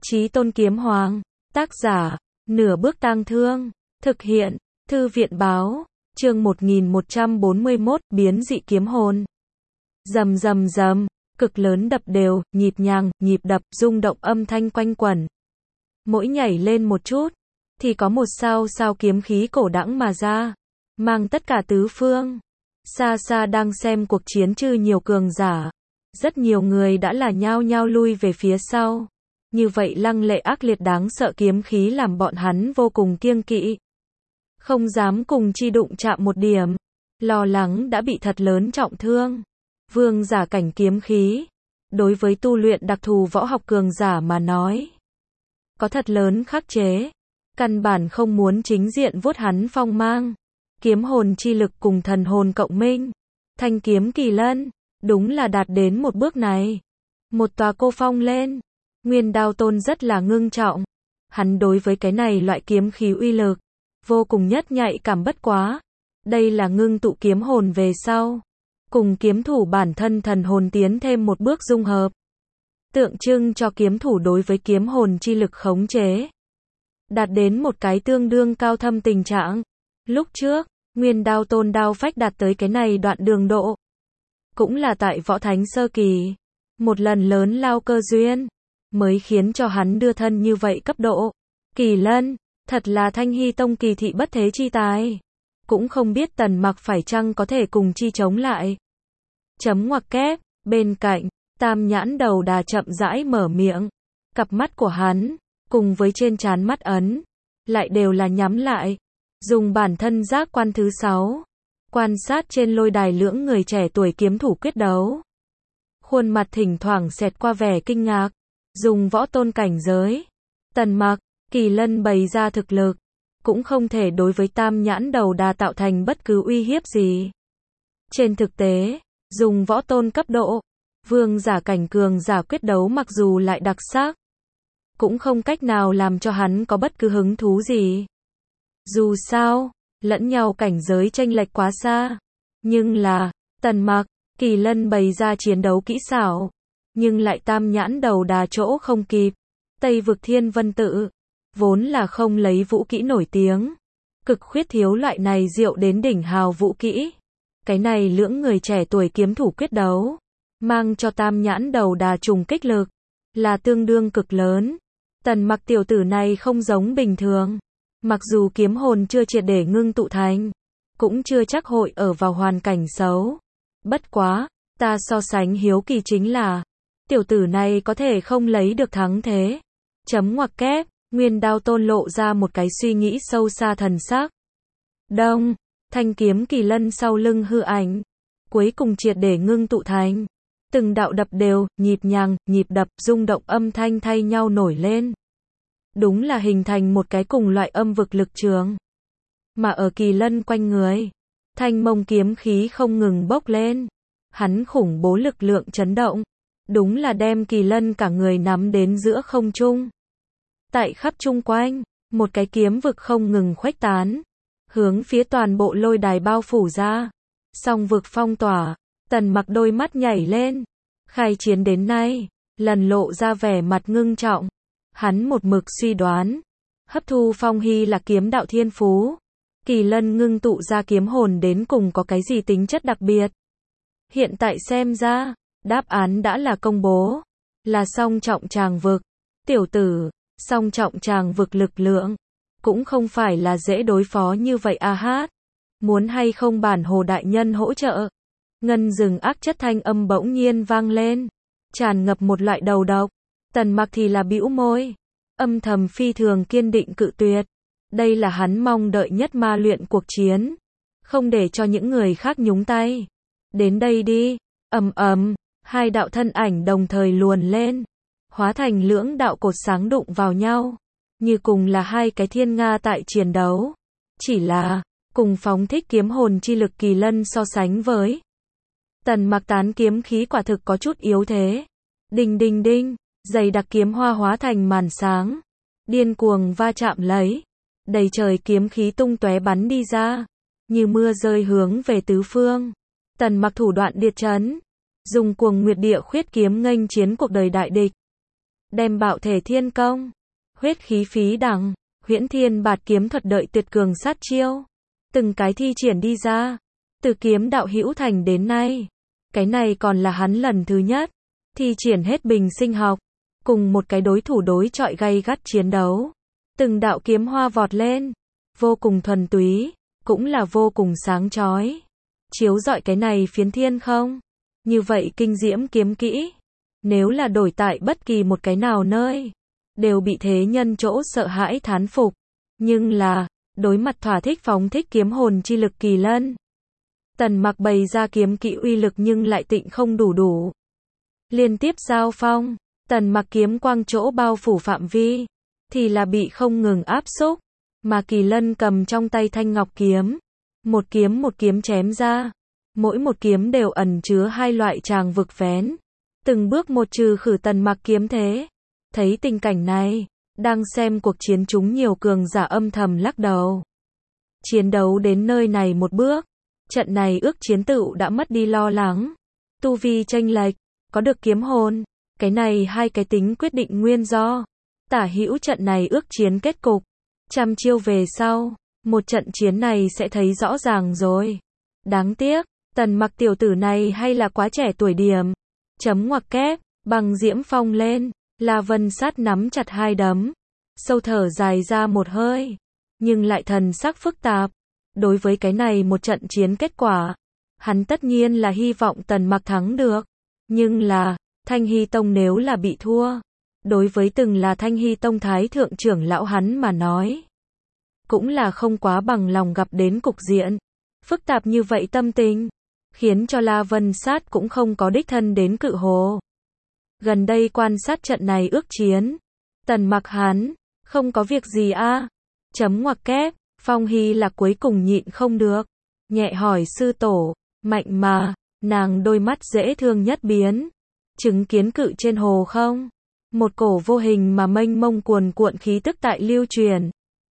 Chí Tôn Kiếm Hoàng. Tác giả, Nửa Bước Tang Thương. Thực hiện, Thư viện Báo. Chương 1141, biến dị kiếm hồn. Rầm rầm rầm, cực lớn đập đều, nhịp nhàng, nhịp đập, rung động âm thanh quanh quẩn. Mỗi nhảy lên một chút, thì có một sao sao kiếm khí cổ đãng mà ra, mang tất cả tứ phương. Xa xa đang xem cuộc chiến chư nhiều cường giả. Rất nhiều người đã là nhao nhao lui về phía sau. Như vậy lăng lệ ác liệt đáng sợ kiếm khí làm bọn hắn vô cùng kiêng kỵ. Không dám cùng chi đụng chạm một điểm. Lo lắng đã bị thật lớn trọng thương. Vương giả cảnh kiếm khí. Đối với tu luyện đặc thù võ học cường giả mà nói, có thật lớn khắc chế. Căn bản không muốn chính diện vuốt hắn phong mang. Kiếm hồn chi lực cùng thần hồn cộng minh. Thanh kiếm kỳ lân. Đúng là đạt đến một bước này. Một tòa cô phong lên. Nguyên Đao Tôn rất là ngưng trọng. Hắn đối với cái này loại kiếm khí uy lực vô cùng nhất nhạy cảm bất quá. Đây là ngưng tụ kiếm hồn về sau, cùng kiếm thủ bản thân thần hồn tiến thêm một bước dung hợp. Tượng trưng cho kiếm thủ đối với kiếm hồn chi lực khống chế. Đạt đến một cái tương đương cao thâm tình trạng. Lúc trước, Nguyên Đao Tôn đao phách đạt tới cái này đoạn đường độ. Cũng là tại võ thánh sơ kỳ. Một lần lớn lao cơ duyên. Mới khiến cho hắn đưa thân như vậy cấp độ. Kỳ lân, thật là Thanh Hy Tông kỳ thị bất thế chi tài. Cũng không biết Tần Mặc phải chăng có thể cùng chi chống lại. Chấm ngoặc kép, bên cạnh, Tam Nhãn Đầu Đà chậm rãi mở miệng. Cặp mắt của hắn, cùng với trên trán mắt ấn, lại đều là nhắm lại. Dùng bản thân giác quan thứ 6. Quan sát trên lôi đài lưỡng người trẻ tuổi kiếm thủ quyết đấu. Khuôn mặt thỉnh thoảng xẹt qua vẻ kinh ngạc. Dùng võ tôn cảnh giới. Tần Mặc, Kỳ Lân bày ra thực lực. Cũng không thể đối với Tam Nhãn Đầu Đà tạo thành bất cứ uy hiếp gì. Trên thực tế, dùng võ tôn cấp độ, vương giả cảnh cường giả quyết đấu mặc dù lại đặc sắc, cũng không cách nào làm cho hắn có bất cứ hứng thú gì. Dù sao, lẫn nhau cảnh giới chênh lệch quá xa. Nhưng là, Tần Mặc, Kỳ Lân bày ra chiến đấu kỹ xảo. Nhưng lại Tam Nhãn Đầu Đà chỗ không kịp. Tây vực Thiên Vân Tự, vốn là không lấy vũ kỹ nổi tiếng. Cực khuyết thiếu loại này diệu đến đỉnh hào vũ kỹ. Cái này lưỡng người trẻ tuổi kiếm thủ quyết đấu, mang cho Tam Nhãn Đầu Đà trùng kích lực, là tương đương cực lớn. Tần Mặc tiểu tử này không giống bình thường. Mặc dù kiếm hồn chưa triệt để ngưng tụ thành, cũng chưa chắc hội ở vào hoàn cảnh xấu. Bất quá, ta so sánh hiếu kỳ chính là, tiểu tử này có thể không lấy được thắng thế. Chấm ngoặc kép, Nguyên Đao Tôn lộ ra một cái suy nghĩ sâu xa thần sắc. Đông, thanh kiếm kỳ lân sau lưng hư ảnh, cuối cùng triệt để ngưng tụ thành. Từng đạo đập đều, nhịp nhàng, nhịp đập, rung động âm thanh thay nhau nổi lên. Đúng là hình thành một cái cùng loại âm vực lực trường. Mà ở kỳ lân quanh người, thanh mông kiếm khí không ngừng bốc lên. Hắn khủng bố lực lượng chấn động. Đúng là đem kỳ lân cả người nắm đến giữa không trung. Tại khắp chung quanh, một cái kiếm vực không ngừng khuếch tán. Hướng phía toàn bộ lôi đài bao phủ ra. Song vực phong tỏa, Tần Mặc đôi mắt nhảy lên. Khai chiến đến nay, lần lộ ra vẻ mặt ngưng trọng. Hắn một mực suy đoán, hấp thu phong hy là kiếm đạo thiên phú. Kỳ lân ngưng tụ ra kiếm hồn đến cùng có cái gì tính chất đặc biệt. Hiện tại xem ra, đáp án đã là công bố. Là song trọng tràng vực. Tiểu tử, song trọng tràng vực lực lượng, cũng không phải là dễ đối phó như vậy a hát. Muốn hay không bản hồ đại nhân hỗ trợ. Ngân rừng ác chất thanh âm bỗng nhiên vang lên. Tràn ngập một loại đầu độc. Tần Mặc thì là bĩu môi. Âm thầm phi thường kiên định cự tuyệt. Đây là hắn mong đợi nhất ma luyện cuộc chiến. Không để cho những người khác nhúng tay. Đến đây đi. Ầm ầm, hai đạo thân ảnh đồng thời luồn lên. Hóa thành lưỡng đạo cột sáng đụng vào nhau. Như cùng là hai cái thiên nga tại chiến đấu. Chỉ là, cùng phóng thích kiếm hồn chi lực kỳ lân so sánh với. Tần Mặc tán kiếm khí quả thực có chút yếu thế. Đinh đinh đinh, dày đặc kiếm hoa hóa thành màn sáng. Điên cuồng va chạm lấy. Đầy trời kiếm khí tung tóe bắn đi ra. Như mưa rơi hướng về tứ phương. Tần Mặc thủ đoạn điệt trấn. Dùng cuồng nguyệt địa khuyết kiếm nghênh chiến cuộc đời đại địch. đem bạo thể thiên công, huyết khí phí đẳng, huyễn thiên bạt kiếm thuật đợi tuyệt cường sát chiêu, từng cái thi triển đi ra, từ kiếm đạo hữu thành đến nay, cái này còn là hắn lần thứ nhất, thi triển hết bình sinh học, cùng một cái đối thủ đối chọi gay gắt chiến đấu, từng đạo kiếm hoa vọt lên, vô cùng thuần túy, cũng là vô cùng sáng chói, chiếu rọi cái này phiến thiên không, như vậy kinh diễm kiếm kỹ, nếu là đổi tại bất kỳ một cái nào nơi, đều bị thế nhân chỗ sợ hãi thán phục, nhưng là, đối mặt thỏa thích phóng thích kiếm hồn chi lực Kỳ Lân, Tần Mặc bày ra kiếm kỹ uy lực nhưng lại tịnh không đủ. Liên tiếp giao phong, Tần Mặc kiếm quang chỗ bao phủ phạm vi, thì là bị không ngừng áp xúc, mà Kỳ Lân cầm trong tay thanh ngọc kiếm, một kiếm chém ra, mỗi một kiếm đều ẩn chứa hai loại tràng vực phén, từng bước một trừ khử Tần Mặc kiếm thế. Thấy tình cảnh này, đang xem cuộc chiến chúng nhiều cường giả âm thầm lắc đầu. Chiến đấu đến nơi này một bước, trận này ước chiến tựu đã mất đi lo lắng, tu vi chênh lệch, có được kiếm hồn, cái này hai cái tính quyết định nguyên do. Tả hữu trận này ước chiến kết cục, trăm chiêu về sau, một trận chiến này sẽ thấy rõ ràng rồi. Đáng tiếc, Tần Mặc tiểu tử này hay là quá trẻ tuổi điểm. Chấm ngoặc kép, bằng diễm phong lên, La Vân Sát nắm chặt hai đấm, sâu thở dài ra một hơi, nhưng lại thần sắc phức tạp. Đối với cái này một trận chiến kết quả, hắn tất nhiên là hy vọng Tần Mặc thắng được, nhưng là, Thanh Hy Tông nếu là bị thua, đối với từng là Thanh Hy Tông thái thượng trưởng lão hắn mà nói, cũng là không quá bằng lòng gặp đến cục diện phức tạp như vậy tâm tình, khiến cho La Vân Sát cũng không có đích thân đến Cự Hồ. Gần đây quan sát trận này ước chiến, Tần Mặc hắn, không có việc gì a. Chấm ngoặc kép, Phong Hy là cuối cùng nhịn không được, nhẹ hỏi sư tổ, mạnh mà, nàng đôi mắt dễ thương nhất biến, chứng kiến cự trên hồ không? Một cổ vô hình mà mênh mông cuồn cuộn khí tức tại lưu truyền,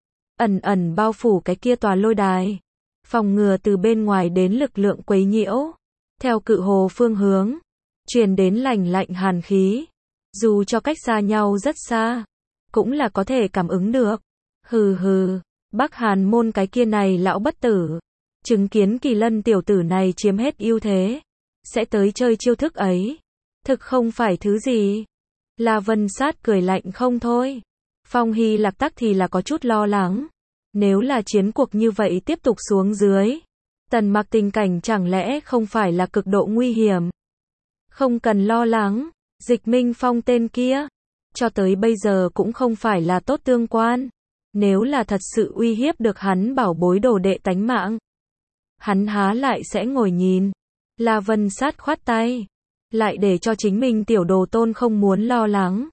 ẩn ẩn bao phủ cái kia tòa lôi đài, phòng ngừa từ bên ngoài đến lực lượng quấy nhiễu. Theo Cự Hồ phương hướng, truyền đến lạnh lạnh hàn khí, dù cho cách xa nhau rất xa, cũng là có thể cảm ứng được. Hừ hừ, Bắc Hàn môn cái kia này lão bất tử, chứng kiến Kỳ Lân tiểu tử này chiếm hết ưu thế, sẽ tới chơi chiêu thức ấy, thực không phải thứ gì. La Vân Sát cười lạnh không thôi. Phong Hy Lạc Tắc thì là có chút lo lắng, nếu là chiến cuộc như vậy tiếp tục xuống dưới, Tần Mặc tình cảnh chẳng lẽ không phải là cực độ nguy hiểm. Không cần lo lắng, Dịch Minh Phong tên kia, cho tới bây giờ cũng không phải là tốt tương quan. Nếu là thật sự uy hiếp được hắn bảo bối đồ đệ tánh mạng, hắn há lại sẽ ngồi nhìn. La Vân Sát khoát tay, lại để cho chính mình tiểu đồ tôn không muốn lo lắng.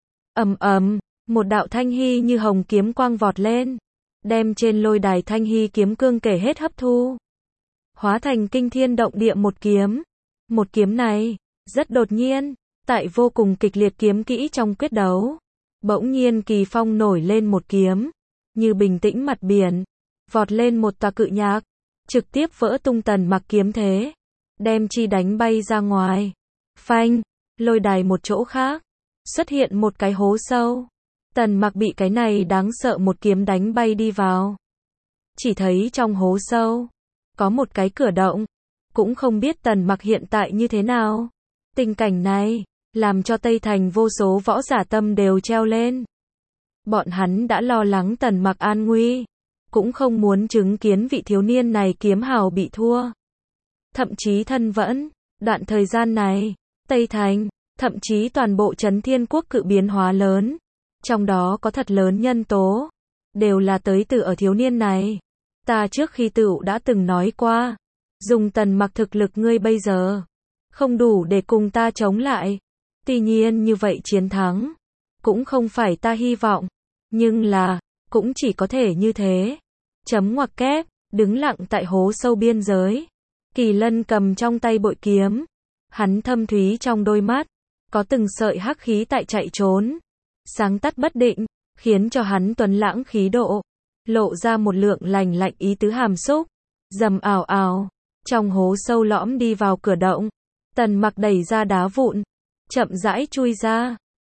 Một đạo thanh hy như hồng kiếm quang vọt lên, đem trên lôi đài thanh hy kiếm cương kể hết hấp thu, hóa thành kinh thiên động địa một kiếm. Một kiếm này, rất đột nhiên, tại vô cùng kịch liệt kiếm kỹ trong quyết đấu, bỗng nhiên kỳ phong nổi lên một kiếm, như bình tĩnh mặt biển, vọt lên một tòa cự nhạc, trực tiếp vỡ tung Tần Mặc kiếm thế, đem chi đánh bay ra ngoài. Phanh, lôi đài một chỗ khác, xuất hiện một cái hố sâu. Tần Mặc bị cái này đáng sợ một kiếm đánh bay đi vào. Chỉ thấy trong hố sâu, có một cái cửa động, cũng không biết Tần Mặc hiện tại như thế nào. Tình cảnh này, làm cho Tây Thành vô số võ giả tâm đều treo lên. Bọn hắn đã lo lắng Tần Mặc an nguy, cũng không muốn chứng kiến vị thiếu niên này kiếm hào bị thua. Thậm chí thân vẫn, đoạn thời gian này, Tây Thành, thậm chí toàn bộ Trấn Thiên Quốc cự biến hóa lớn. Trong đó có thật lớn nhân tố, đều là tới từ ở thiếu niên này. Ta trước khi tựu đã từng nói qua, dùng Tần Mặc thực lực ngươi bây giờ, không đủ để cùng ta chống lại. Tuy nhiên như vậy chiến thắng, cũng không phải ta hy vọng, nhưng là, cũng chỉ có thể như thế. Chấm ngoặc kép, đứng lặng tại hố sâu biên giới. Kỳ Lân cầm trong tay bội kiếm, hắn thâm thúy trong đôi mắt, có từng sợi hắc khí tại chạy trốn, sáng tắt bất định, khiến cho hắn tuấn lãng khí độ, lộ ra một lượng lành lạnh ý tứ hàm xúc. Rầm ào ào, trong hố sâu lõm đi vào cửa động, Tần Mặc đẩy ra đá vụn, chậm rãi chui ra,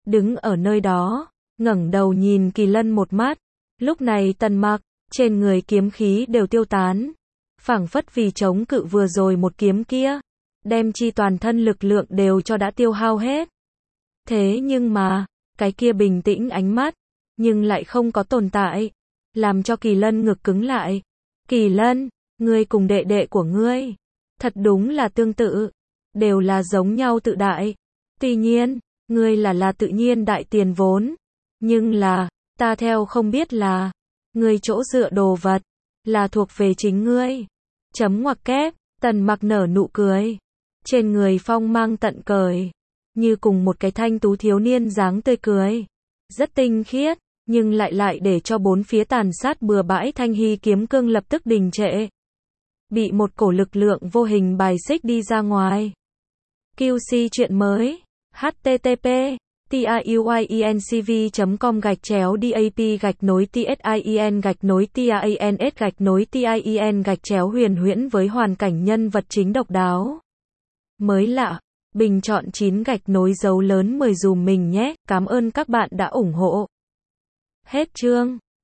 đứng ở nơi đó, ngẩng đầu nhìn Kỳ Lân một mắt. Lúc này Tần Mặc, trên người kiếm khí đều tiêu tán, phảng phất vì chống cự vừa rồi một kiếm kia, đem chi toàn thân lực lượng đều cho đã tiêu hao hết. Thế nhưng mà, cái kia bình tĩnh ánh mắt, nhưng lại không có tồn tại, làm cho Kỳ Lân ngực cứng lại. Kỳ Lân, ngươi cùng đệ đệ của ngươi, thật đúng là tương tự, đều là giống nhau tự đại. Tuy nhiên, ngươi là tự nhiên đại tiền vốn, nhưng là, ta theo không biết là, ngươi chỗ dựa đồ vật, là thuộc về chính ngươi. Chấm ngoặc kép, Tần Mặc nở nụ cười, trên người phong mang tận cởi, như cùng một cái thanh tú thiếu niên dáng tươi cười, rất tinh khiết, nhưng lại để cho bốn phía tàn sát bừa bãi Thanh Hy kiếm cương lập tức đình trệ, bị một cổ lực lượng vô hình bài xích đi ra ngoài. QC chuyện mới, http tiuyencv.com/dap-tin-tien-tien-huyền huyễn với hoàn cảnh nhân vật chính độc đáo. Mới lạ, bình chọn 9 dấu lớn 10 dùm mình nhé, cảm ơn các bạn đã ủng hộ. Hết chương.